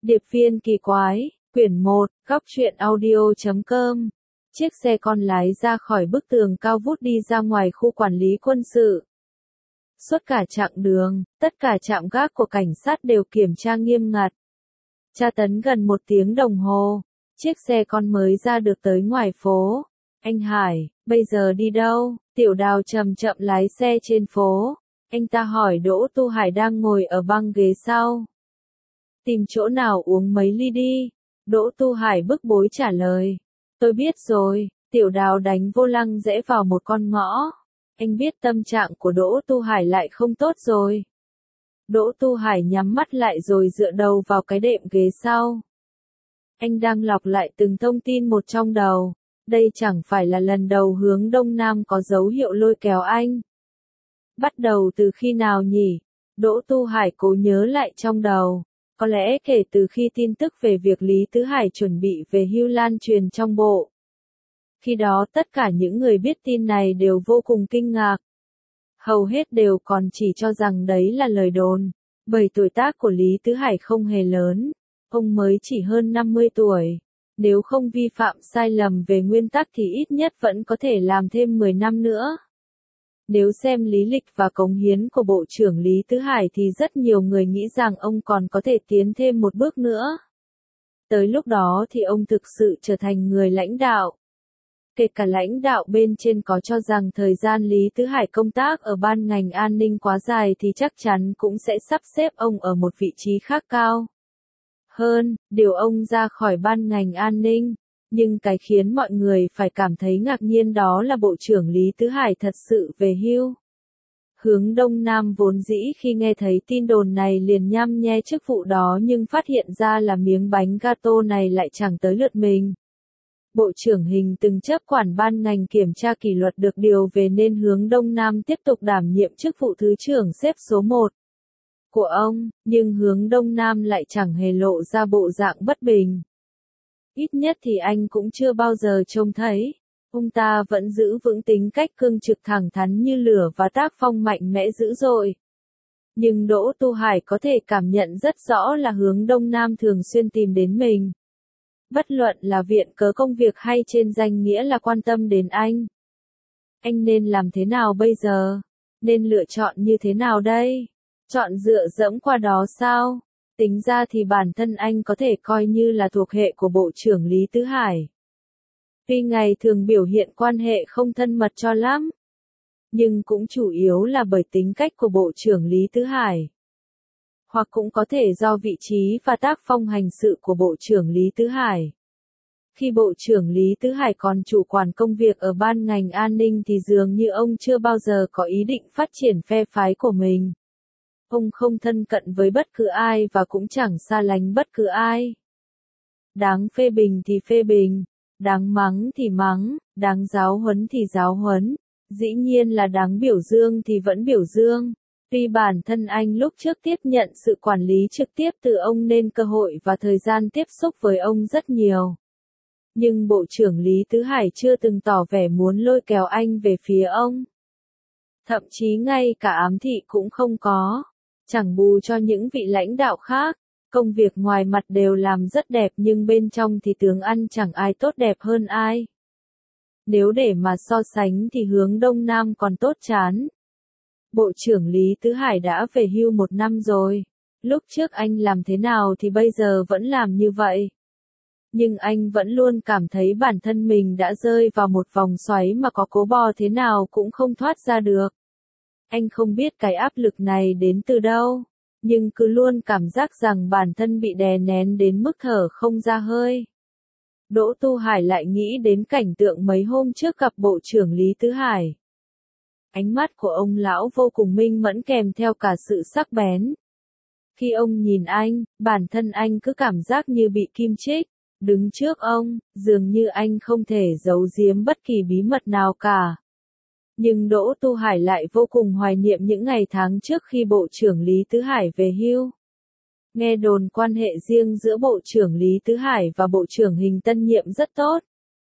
Điệp viên kỳ quái, quyển 1, góc truyện audio.com. Chiếc xe con lái ra khỏi bức tường cao vút đi ra ngoài khu quản lý quân sự. Suốt cả chặng đường, tất cả trạm gác của cảnh sát đều kiểm tra nghiêm ngặt. Tra tấn gần 1 tiếng đồng hồ, chiếc xe con mới ra được tới ngoài phố. Anh Hải, bây giờ đi đâu? Tiểu Đào chậm chậm lái xe trên phố. Anh ta hỏi Đỗ Tu Hải đang ngồi ở băng ghế sau. Tìm chỗ nào uống mấy ly đi. Đỗ Tu Hải bức bối trả lời. Tôi biết rồi. Tiểu Đào đánh vô lăng rẽ vào một con ngõ. Anh biết tâm trạng của Đỗ Tu Hải lại không tốt rồi. Đỗ Tu Hải nhắm mắt lại rồi dựa đầu vào cái đệm ghế sau. Anh đang lọc lại từng thông tin một trong đầu. Đây chẳng phải là lần đầu hướng Đông Nam có dấu hiệu lôi kéo anh. Bắt đầu từ khi nào nhỉ? Đỗ Tu Hải cố nhớ lại trong đầu. Có lẽ kể từ khi tin tức về việc Lý Tứ Hải chuẩn bị về hưu lan truyền trong bộ. Khi đó tất cả những người biết tin này đều vô cùng kinh ngạc. Hầu hết đều còn chỉ cho rằng đấy là lời đồn, bởi tuổi tác của Lý Tứ Hải không hề lớn, ông mới chỉ hơn 50 tuổi. Nếu không vi phạm sai lầm về nguyên tắc thì ít nhất vẫn có thể làm thêm 10 năm nữa. Nếu xem lý lịch và cống hiến của Bộ trưởng Lý Tứ Hải thì rất nhiều người nghĩ rằng ông còn có thể tiến thêm một bước nữa. Tới lúc đó thì ông thực sự trở thành người lãnh đạo. Kể cả lãnh đạo bên trên có cho rằng thời gian Lý Tứ Hải công tác ở ban ngành an ninh quá dài thì chắc chắn cũng sẽ sắp xếp ông ở một vị trí khác cao hơn, điều ông ra khỏi ban ngành an ninh. Nhưng cái khiến mọi người phải cảm thấy ngạc nhiên đó là Bộ trưởng Lý Tứ Hải thật sự về hưu. Hướng Đông Nam vốn dĩ khi nghe thấy tin đồn này liền nhăm nhe chức vụ đó nhưng phát hiện ra là miếng bánh gato này lại chẳng tới lượt mình. Bộ trưởng Hình từng chấp quản ban ngành kiểm tra kỷ luật được điều về nên Hướng Đông Nam tiếp tục đảm nhiệm chức vụ thứ trưởng xếp số 1 của ông, nhưng Hướng Đông Nam lại chẳng hề lộ ra bộ dạng bất bình. Ít nhất thì anh cũng chưa bao giờ trông thấy. Ông ta vẫn giữ vững tính cách cương trực thẳng thắn như lửa và tác phong mạnh mẽ dữ dội. Nhưng Đỗ Tu Hải có thể cảm nhận rất rõ là Hướng Đông Nam thường xuyên tìm đến mình. Bất luận là viện cớ công việc hay trên danh nghĩa là quan tâm đến anh. Anh nên làm thế nào bây giờ? Nên lựa chọn như thế nào đây? Chọn dựa dẫm qua đó sao? Tính ra thì bản thân anh có thể coi như là thuộc hệ của Bộ trưởng Lý Tứ Hải. Tuy ngày thường biểu hiện quan hệ không thân mật cho lắm, nhưng cũng chủ yếu là bởi tính cách của Bộ trưởng Lý Tứ Hải. Hoặc cũng có thể do vị trí và tác phong hành sự của Bộ trưởng Lý Tứ Hải. Khi Bộ trưởng Lý Tứ Hải còn chủ quản công việc ở ban ngành an ninh thì dường như ông chưa bao giờ có ý định phát triển phe phái của mình. Ông không thân cận với bất cứ ai và cũng chẳng xa lánh bất cứ ai. Đáng phê bình thì phê bình, đáng mắng thì mắng, đáng giáo huấn thì giáo huấn, dĩ nhiên là đáng biểu dương thì vẫn biểu dương. Tuy bản thân anh lúc trước tiếp nhận sự quản lý trực tiếp từ ông nên cơ hội và thời gian tiếp xúc với ông rất nhiều. Nhưng Bộ trưởng Lý Tứ Hải chưa từng tỏ vẻ muốn lôi kéo anh về phía ông. Thậm chí ngay cả ám thị cũng không có. Chẳng bù cho những vị lãnh đạo khác, công việc ngoài mặt đều làm rất đẹp nhưng bên trong thì tướng ăn chẳng ai tốt đẹp hơn ai. Nếu để mà so sánh thì Hướng Đông Nam còn tốt chán. Bộ trưởng Lý Tứ Hải đã về hưu 1 năm rồi. Lúc trước anh làm thế nào thì bây giờ vẫn làm như vậy. Nhưng anh vẫn luôn cảm thấy bản thân mình đã rơi vào một vòng xoáy mà có cố bò thế nào cũng không thoát ra được. Anh không biết cái áp lực này đến từ đâu, nhưng cứ luôn cảm giác rằng bản thân bị đè nén đến mức thở không ra hơi. Đỗ Tu Hải lại nghĩ đến cảnh tượng mấy hôm trước gặp Bộ trưởng Lý Tứ Hải. Ánh mắt của ông lão vô cùng minh mẫn kèm theo cả sự sắc bén. Khi ông nhìn anh, bản thân anh cứ cảm giác như bị kim chích. Đứng trước ông, dường như anh không thể giấu giếm bất kỳ bí mật nào cả. Nhưng Đỗ Tu Hải lại vô cùng hoài niệm những ngày tháng trước khi Bộ trưởng Lý Tứ Hải về hưu. Nghe đồn quan hệ riêng giữa Bộ trưởng Lý Tứ Hải và Bộ trưởng Hình tân nhiệm rất tốt.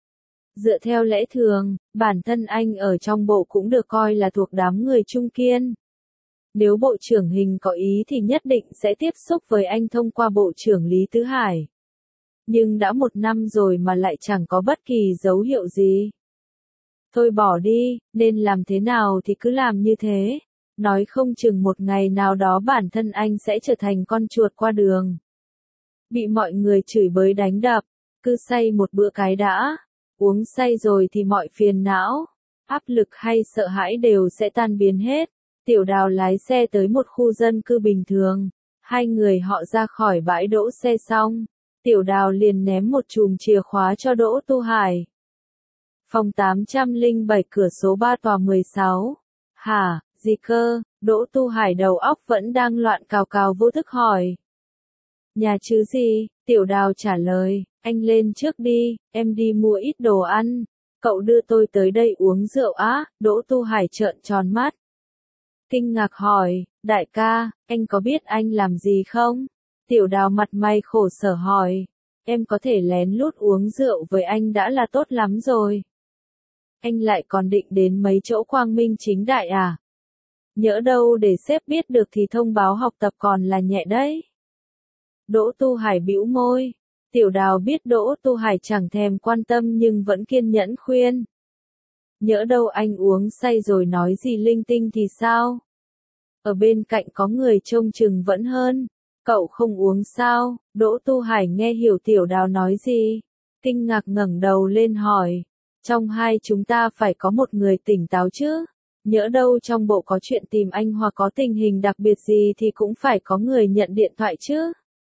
Dựa theo lẽ thường, bản thân anh ở trong bộ cũng được coi là thuộc đám người trung kiên. Nếu Bộ trưởng Hình có ý thì nhất định sẽ tiếp xúc với anh thông qua Bộ trưởng Lý Tứ Hải. Nhưng đã 1 năm rồi mà lại chẳng có bất kỳ dấu hiệu gì. Thôi bỏ đi, nên làm thế nào thì cứ làm như thế. Nói không chừng một ngày nào đó bản thân anh sẽ trở thành con chuột qua đường. Bị mọi người chửi bới đánh đập, cứ say một bữa cái đã. Uống say rồi thì mọi phiền não, áp lực hay sợ hãi đều sẽ tan biến hết. Tiểu Đào lái xe tới một khu dân cư bình thường. Hai người họ ra khỏi bãi đỗ xe xong. Tiểu Đào liền ném một chùm chìa khóa cho Đỗ Tu Hải. Phòng 807 cửa số 3 tòa 16. Hả, gì cơ? Đỗ Tu Hải đầu óc vẫn đang loạn cào cào vô thức hỏi. Nhà chứ gì? Tiểu Đào trả lời, anh lên trước đi, em đi mua ít đồ ăn. Cậu đưa tôi tới đây uống rượu á? Đỗ Tu Hải trợn tròn mắt. Kinh ngạc hỏi, đại ca, anh có biết anh làm gì không? Tiểu Đào mặt mày khổ sở hỏi, em có thể lén lút uống rượu với anh đã là tốt lắm rồi. Anh lại còn định đến mấy chỗ quang minh chính đại à? Nhỡ đâu để sếp biết được thì thông báo học tập còn là nhẹ đấy. Đỗ Tu Hải bĩu môi. Tiểu Đào biết Đỗ Tu Hải chẳng thèm quan tâm nhưng vẫn kiên nhẫn khuyên. Nhỡ đâu anh uống say rồi nói gì linh tinh thì sao? Ở bên cạnh có người trông chừng vẫn hơn. Cậu không uống sao? Đỗ Tu Hải nghe hiểu Tiểu Đào nói gì. Kinh ngạc ngẩng đầu lên hỏi. Trong hai chúng ta phải có một người tỉnh táo chứ? Nhỡ đâu trong bộ có chuyện tìm anh hoặc có tình hình đặc biệt gì thì cũng phải có người nhận điện thoại chứ?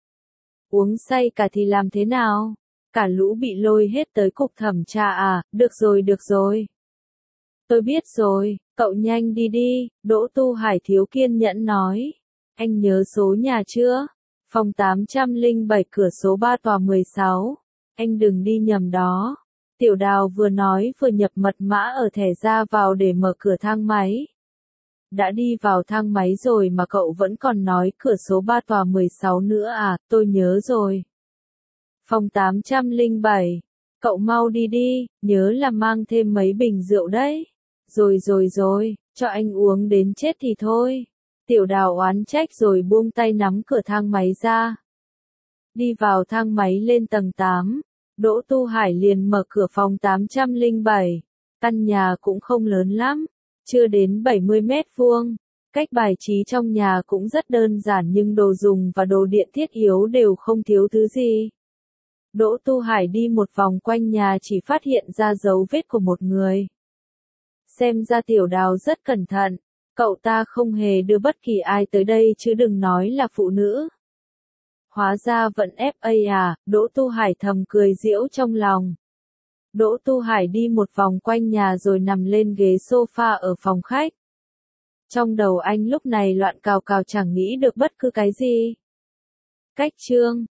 Uống say cả thì làm thế nào? Cả lũ bị lôi hết tới cục thẩm tra à? Được rồi. Tôi biết rồi, cậu nhanh đi đi, Đỗ Tu Hải thiếu kiên nhẫn nói. Anh nhớ số nhà chưa? Phòng 807 cửa số 3 tòa 16. Anh đừng đi nhầm đó. Tiểu Đào vừa nói vừa nhập mật mã ở thẻ ra vào để mở cửa thang máy. Đã đi vào thang máy rồi mà cậu vẫn còn nói cửa số 3 tòa 16 nữa à? Tôi nhớ rồi. Phòng 807. Cậu mau đi đi, nhớ là mang thêm mấy bình rượu đấy. Rồi, cho anh uống đến chết thì thôi. Tiểu Đào oán trách rồi buông tay nắm cửa thang máy ra. Đi vào thang máy lên tầng 8. Đỗ Tu Hải liền mở cửa phòng 807. Căn nhà cũng không lớn lắm, chưa đến 70 mét vuông. Cách bài trí trong nhà cũng rất đơn giản nhưng đồ dùng và đồ điện thiết yếu đều không thiếu thứ gì. Đỗ Tu Hải đi một vòng quanh nhà chỉ phát hiện ra dấu vết của một người. Xem ra Tiểu Đào rất cẩn thận, cậu ta không hề đưa bất kỳ ai tới đây chứ đừng nói là phụ nữ. Hóa ra vẫn FA à, Đỗ Tu Hải thầm cười giễu trong lòng. Đỗ Tu Hải đi một vòng quanh nhà rồi nằm lên ghế sofa ở phòng khách. Trong đầu anh lúc này loạn cào cào chẳng nghĩ được bất cứ cái gì. Cách chương